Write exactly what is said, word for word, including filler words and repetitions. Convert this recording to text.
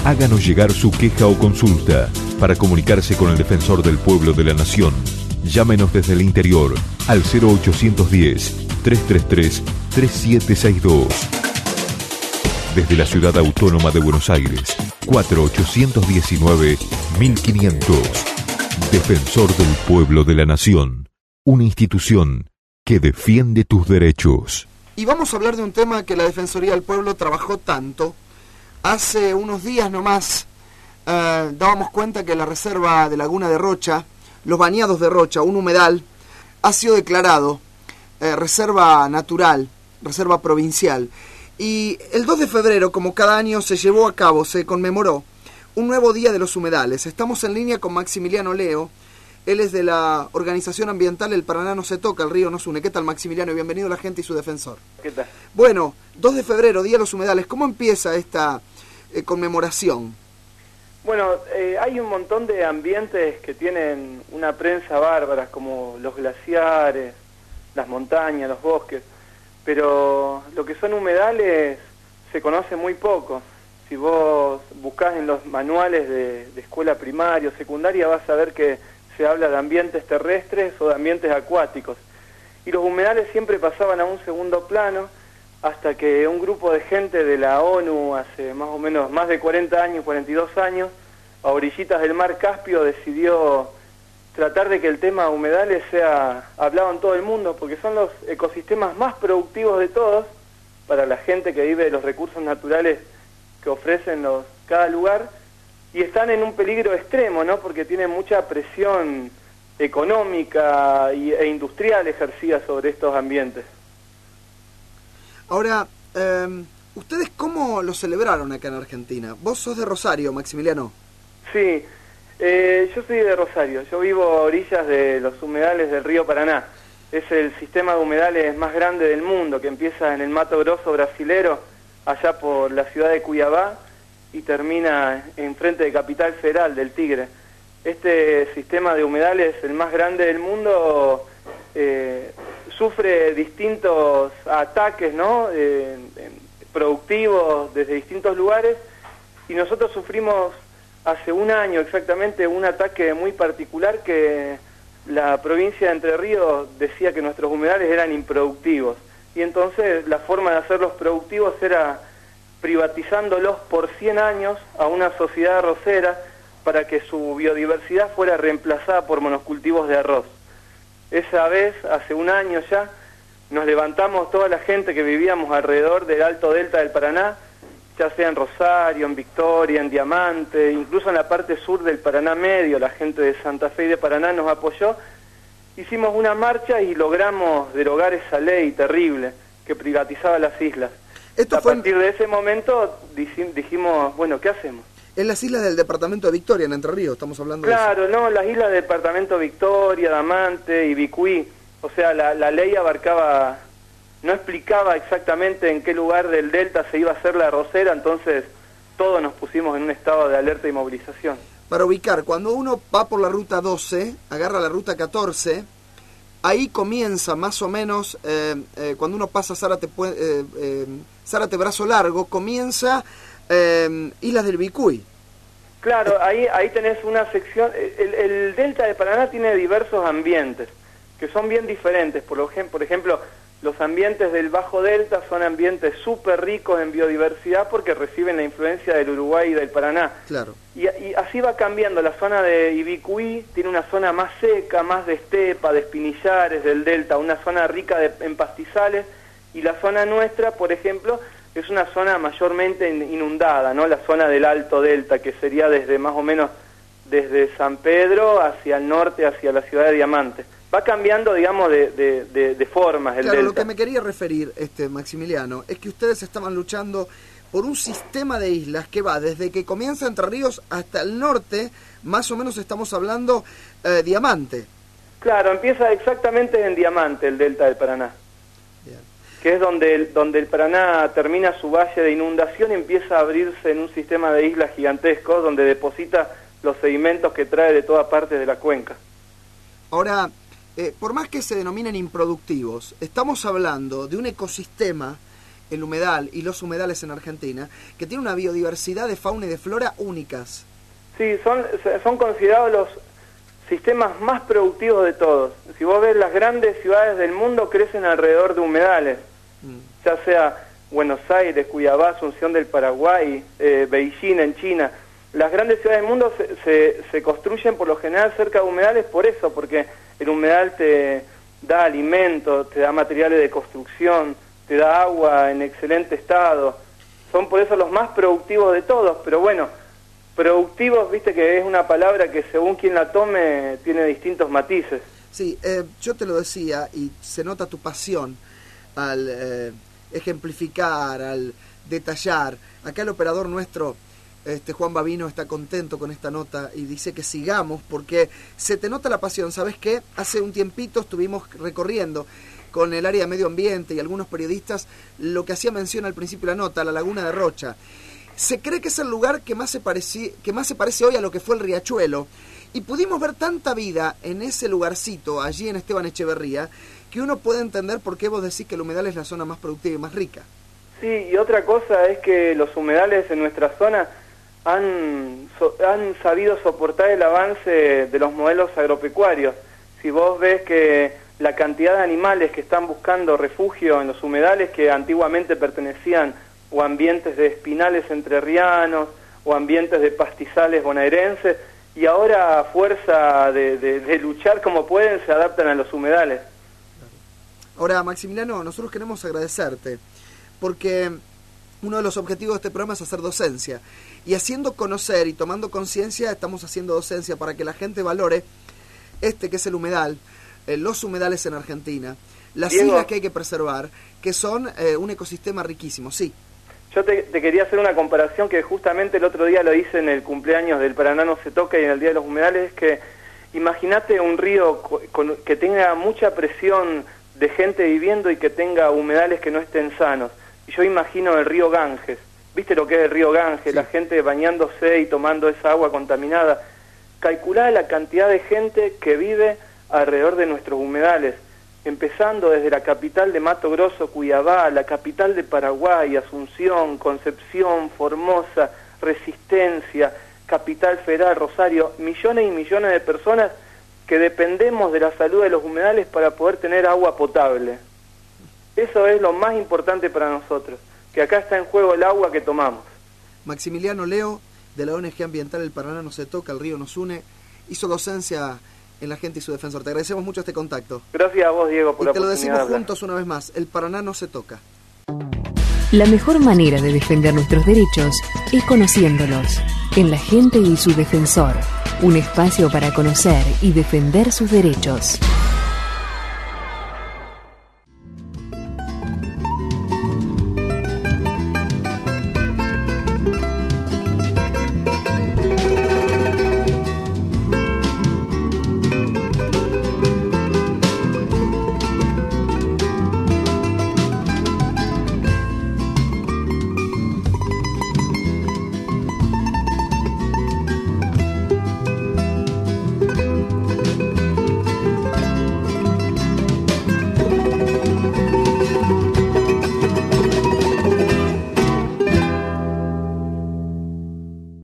Háganos llegar su queja o consulta. Para comunicarse con el Defensor del Pueblo de la Nación, llámenos desde el interior al cero ochocientos diez, trescientos treinta y tres, treinta y siete sesenta y dos. Desde la Ciudad Autónoma de Buenos Aires, cuatro ochocientos diecinueve, mil quinientos. Defensor del Pueblo de la Nación, una institución que defiende tus derechos. Y vamos a hablar de un tema que la Defensoría del Pueblo trabajó tanto. Hace unos días nomás eh, dábamos cuenta que la reserva de Laguna de Rocha, los bañados de Rocha, un humedal, ha sido declarado eh, reserva natural, reserva provincial. Y el dos de febrero, como cada año, se llevó a cabo, se conmemoró un nuevo Día de los Humedales. Estamos en línea con Maximiliano Leo. Él es de la organización ambiental El Paraná no se toca, el río nos une. ¿Qué tal, Maximiliano? Y bienvenido a la gente y su defensor. ¿Qué tal? Bueno, dos de febrero, Día de los Humedales. ¿Cómo empieza esta eh, conmemoración? Bueno, eh, hay un montón de ambientes que tienen una prensa bárbara, como los glaciares, las montañas, los bosques. Pero lo que son humedales se conoce muy poco. Si vos buscás en los manuales de, de escuela primaria o secundaria, vas a ver que se habla de ambientes terrestres o de ambientes acuáticos. Y los humedales siempre pasaban a un segundo plano, hasta que un grupo de gente de la ONU, hace más o menos más de cuarenta años, cuarenta y dos años, a orillitas del mar Caspio, decidió tratar de que el tema humedales sea hablado en todo el mundo, porque son los ecosistemas más productivos de todos, para la gente que vive de los recursos naturales que ofrecen los, cada lugar, y están en un peligro extremo, ¿no? Porque tienen mucha presión económica y, e industrial ejercida sobre estos ambientes. Ahora, eh, ¿ustedes cómo lo celebraron acá en Argentina? Vos sos de Rosario, Maximiliano. Sí, eh, yo soy de Rosario, yo vivo a orillas de los humedales del río Paraná. Es el sistema de humedales más grande del mundo, que empieza en el Mato Grosso brasilero, allá por la ciudad de Cuiabá, y termina en frente de Capital Federal, del Tigre. Este sistema de humedales, el más grande del mundo, eh, sufre distintos ataques, ¿no? Eh, eh, productivos desde distintos lugares, y nosotros sufrimos hace un año exactamente un ataque muy particular, que la provincia de Entre Ríos decía que nuestros humedales eran improductivos, y entonces la forma de hacerlos productivos era privatizándolos por cien años a una sociedad arrocera para que su biodiversidad fuera reemplazada por monocultivos de arroz. Esa vez, hace un año ya, nos levantamos toda la gente que vivíamos alrededor del Alto Delta del Paraná, ya sea en Rosario, en Victoria, en Diamante, incluso en la parte sur del Paraná Medio, la gente de Santa Fe y de Paraná nos apoyó. Hicimos una marcha y logramos derogar esa ley terrible que privatizaba las islas. Esto a fue partir en... de ese momento dijimos, bueno, ¿qué hacemos? En las islas del departamento de Victoria, en Entre Ríos, estamos hablando claro, de eso. Claro, no, las islas del departamento Victoria, Diamante y Vicuí. O sea, la, la ley abarcaba, no explicaba exactamente en qué lugar del delta se iba a hacer la arrocera, entonces todos nos pusimos en un estado de alerta y movilización. Para ubicar, cuando uno va por la ruta doce, agarra la ruta catorce, ahí comienza más o menos, eh, eh, cuando uno pasa Zárate, eh, eh, Zárate Brazo Largo, comienza eh, Islas del Vicuy. Claro, ahí ahí tenés una sección, el, el delta de Paraná tiene diversos ambientes, que son bien diferentes. Por, lo, por ejemplo, los ambientes del Bajo Delta son ambientes súper ricos en biodiversidad porque reciben la influencia del Uruguay y del Paraná. Claro. Y, y así va cambiando. La zona de Ibicuí tiene una zona más seca, más de estepa, de espinillares del delta, una zona rica de, en pastizales, y la zona nuestra, por ejemplo, es una zona mayormente inundada, ¿no? La zona del Alto Delta, que sería desde más o menos desde San Pedro hacia el norte, hacia la ciudad de Diamante. Va cambiando, digamos, de, de, de, de formas el claro, delta. Lo que me quería referir, este Maximiliano, es que ustedes estaban luchando por un sistema de islas que va desde que comienza Entre Ríos hasta el norte, más o menos estamos hablando eh, Diamante. Claro, empieza exactamente en Diamante, el delta del Paraná. Bien. Que es donde el, donde el Paraná termina su valle de inundación y empieza a abrirse en un sistema de islas gigantescos donde deposita los sedimentos que trae de todas partes de la cuenca. Ahora, eh, por más que se denominen improductivos, estamos hablando de un ecosistema el humedal y los humedales en Argentina, que tiene una biodiversidad de fauna y de flora únicas. Sí, son, son considerados los sistemas más productivos de todos. Si vos ves, las grandes ciudades del mundo crecen alrededor de humedales, mm. ya sea Buenos Aires, Cuiabá, Asunción del Paraguay, eh, Beijing en China. Las grandes ciudades del mundo se, se, se construyen por lo general cerca de humedales por eso, porque el humedal te da alimento, te da materiales de construcción, te da agua en excelente estado. Son por eso los más productivos de todos, pero bueno, productivos, viste que es una palabra que según quien la tome tiene distintos matices. Sí, eh, yo te lo decía y se nota tu pasión al eh, ejemplificar, al detallar. Acá el operador nuestro, este Juan Babino, está contento con esta nota y dice que sigamos porque se te nota la pasión. ¿Sabes qué? Hace un tiempito estuvimos recorriendo con el área de medio ambiente y algunos periodistas lo que hacía mención al principio de la nota, la laguna de Rocha. Se cree que es el lugar que más se parece, que más se parece hoy a lo que fue el Riachuelo, y pudimos ver tanta vida en ese lugarcito, allí en Esteban Echeverría, que uno puede entender por qué vos decís que el humedal es la zona más productiva y más rica. Sí, y otra cosa es que los humedales en nuestra zona han, so, han sabido soportar el avance de los modelos agropecuarios. Si vos ves que la cantidad de animales que están buscando refugio en los humedales, que antiguamente pertenecían o ambientes de espinales entrerrianos, o ambientes de pastizales bonaerenses, y ahora a fuerza de, de, de luchar como pueden, se adaptan a los humedales. Ahora, Maximiliano, nosotros queremos agradecerte, porque uno de los objetivos de este programa es hacer docencia, y haciendo conocer y tomando conciencia, estamos haciendo docencia para que la gente valore este que es el humedal, eh, los humedales en Argentina, las Diego, islas que hay que preservar, que son eh, un ecosistema riquísimo, sí. Yo te, te quería hacer una comparación que justamente el otro día lo hice en el cumpleaños del Paraná no se toca y en el Día de los Humedales, es que imagínate un río con, que tenga mucha presión de gente viviendo y que tenga humedales que no estén sanos. Y yo imagino el río Ganges. ¿Viste lo que es el río Ganges? Sí. La gente bañándose y tomando esa agua contaminada. Calculá la cantidad de gente que vive alrededor de nuestros humedales, empezando desde la capital de Mato Grosso, Cuiabá, la capital de Paraguay, Asunción, Concepción, Formosa, Resistencia, Capital Federal, Rosario, millones y millones de personas que dependemos de la salud de los humedales para poder tener agua potable. Eso es lo más importante para nosotros, que acá está en juego el agua que tomamos. Maximiliano Leo, de la O N G ambiental El Paraná no se toca, el río nos une, hizo docencia en la gente y su defensor. Te agradecemos mucho este contacto. Gracias a vos, Diego, por y la te lo oportunidad. decimos juntos una vez más, El Paraná no se toca. La mejor manera de defender nuestros derechos es conociéndolos. En La Gente y su Defensor, un espacio para conocer y defender sus derechos.